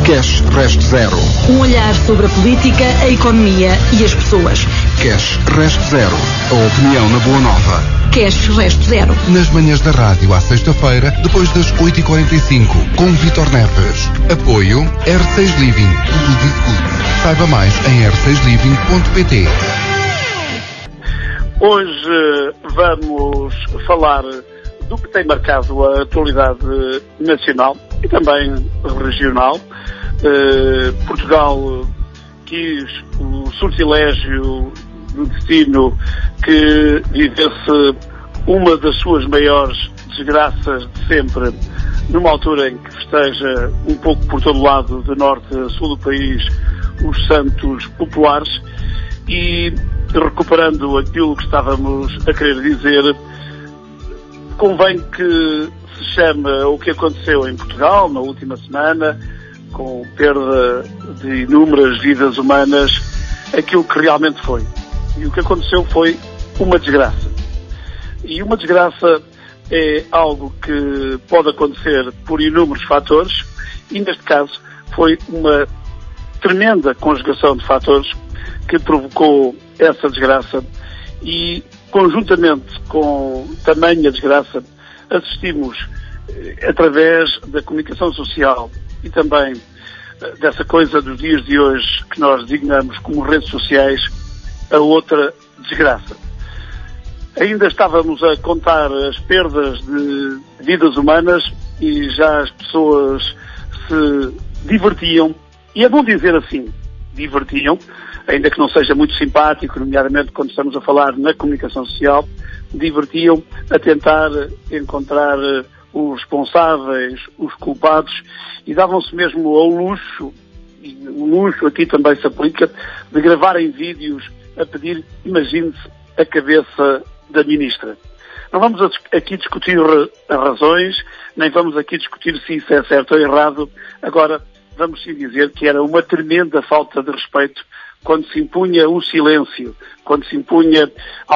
Cash Reste Zero. Um olhar sobre a política, a economia e as pessoas. Cash Reste Zero. A opinião na Boa Nova. Cash Reste Zero. Nas manhãs da rádio à sexta-feira, depois das 8h45, com Vítor Neves. Apoio R6 Living. Saiba mais em r6living.pt. Hoje vamos falar do que tem marcado a atualidade nacional e também regional. Portugal quis o sortilégio do destino que vivesse uma das suas maiores desgraças de sempre, numa altura em que festeja um pouco por todo lado, de norte a sul do país, os santos populares, e recuperando aquilo que estávamos a querer dizer, convém que se chame o que aconteceu em Portugal na última semana, com perda de inúmeras vidas humanas, aquilo que realmente foi. E o que aconteceu foi uma desgraça. E uma desgraça é algo que pode acontecer por inúmeros fatores, e neste caso foi uma tremenda conjugação de fatores que provocou essa desgraça, e conjuntamente com tamanha desgraça assistimos, através da comunicação social e também dessa coisa dos dias de hoje que nós designamos como redes sociais, a outra desgraça. Ainda estávamos a contar as perdas de vidas humanas e já as pessoas se divertiam, e é bom dizer assim, divertiam, ainda que não seja muito simpático, nomeadamente quando estamos a falar na comunicação social, divertiam a tentar encontrar os responsáveis, os culpados, e davam-se mesmo ao luxo, e o luxo aqui também se aplica, de gravarem vídeos a pedir, imagine-se, a cabeça da ministra. Não vamos aqui discutir as razões, nem vamos aqui discutir se isso é certo ou errado. Agora, vamos sim dizer que era uma tremenda falta de respeito quando se impunha o silêncio, quando se impunha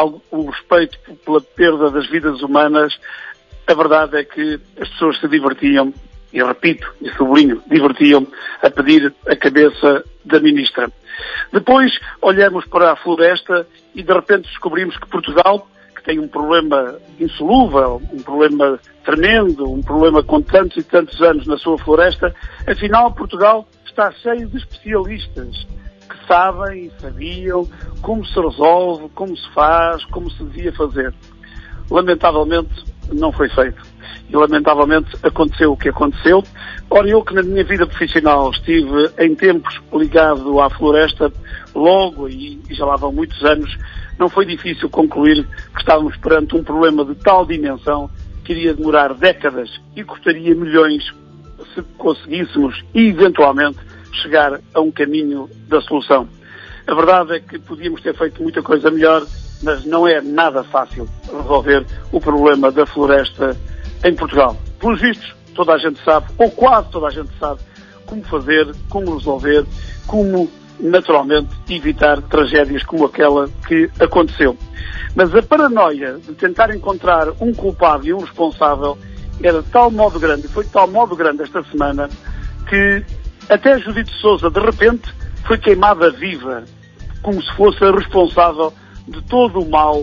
o respeito pela perda das vidas humanas. A verdade é que as pessoas se divertiam, e repito, e sublinho, divertiam a pedir a cabeça da ministra. Depois olhamos para a floresta e de repente descobrimos que Portugal, que tem um problema insolúvel, um problema tremendo, um problema com tantos e tantos anos na sua floresta, afinal Portugal está cheio de especialistas que sabem e sabiam como se resolve, como se faz, como se devia fazer. Lamentavelmente não foi feito. E lamentavelmente aconteceu o que aconteceu. Ora, eu que na minha vida profissional estive em tempos ligado à floresta, logo, e já lá vão muitos anos, não foi difícil concluir que estávamos perante um problema de tal dimensão que iria demorar décadas e custaria milhões se conseguíssemos, eventualmente, chegar a um caminho da solução. A verdade é que podíamos ter feito muita coisa melhor, mas não é nada fácil resolver o problema da floresta em Portugal. Pelos vistos, toda a gente sabe, ou quase toda a gente sabe, como fazer, como resolver, como, naturalmente, evitar tragédias como aquela que aconteceu. Mas a paranoia de tentar encontrar um culpado e um responsável era de tal modo grande, foi de tal modo grande esta semana, que até Judite Sousa, de repente, foi queimada viva, como se fosse a responsável de todo o mal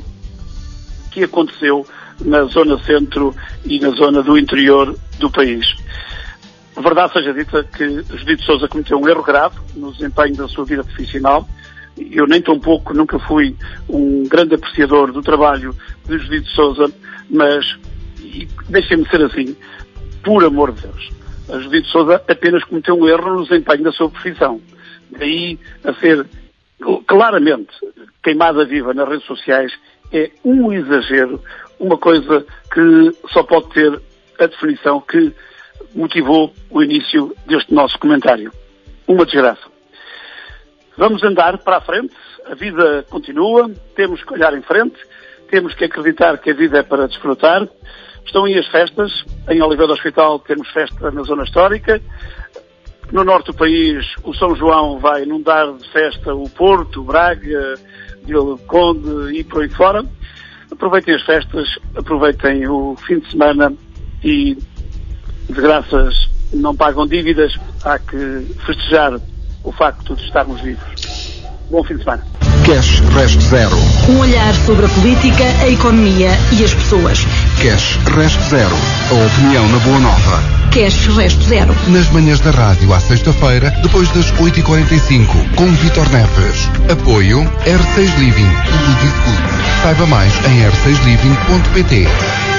que aconteceu na zona centro e na zona do interior do país. A verdade seja dita que Judite Sousa cometeu um erro grave no desempenho da sua vida profissional. Eu nem tão pouco nunca fui um grande apreciador do trabalho de Judite Sousa, mas deixem-me ser assim, por amor de Deus, a Judite Sousa apenas cometeu um erro no desempenho da sua profissão. Daí a ser claramente queimada viva nas redes sociais é um exagero, uma coisa que só pode ter a definição que motivou o início deste nosso comentário. Uma desgraça. Vamos andar para a frente, a vida continua, temos que olhar em frente, temos que acreditar que a vida é para desfrutar. Estão aí as festas, em Oliveira do Hospital temos festa na zona histórica, no norte do país o São João vai inundar de festa o Porto, Braga, Vila do Conde e por aí fora. Aproveitem as festas, aproveitem o fim de semana e desgraças não pagam dívidas, há que festejar o facto de estarmos vivos. Bom fim de semana. Cash Rest Zero. Um olhar sobre a política, a economia e as pessoas. Cash Rest Zero. A opinião na Boa Nova. Cash Rest Zero. Nas manhãs da rádio à sexta-feira, depois das 8h45, com Vítor Nepes. Apoio R6 Living. Tudo Good. Saiba mais em r6living.pt.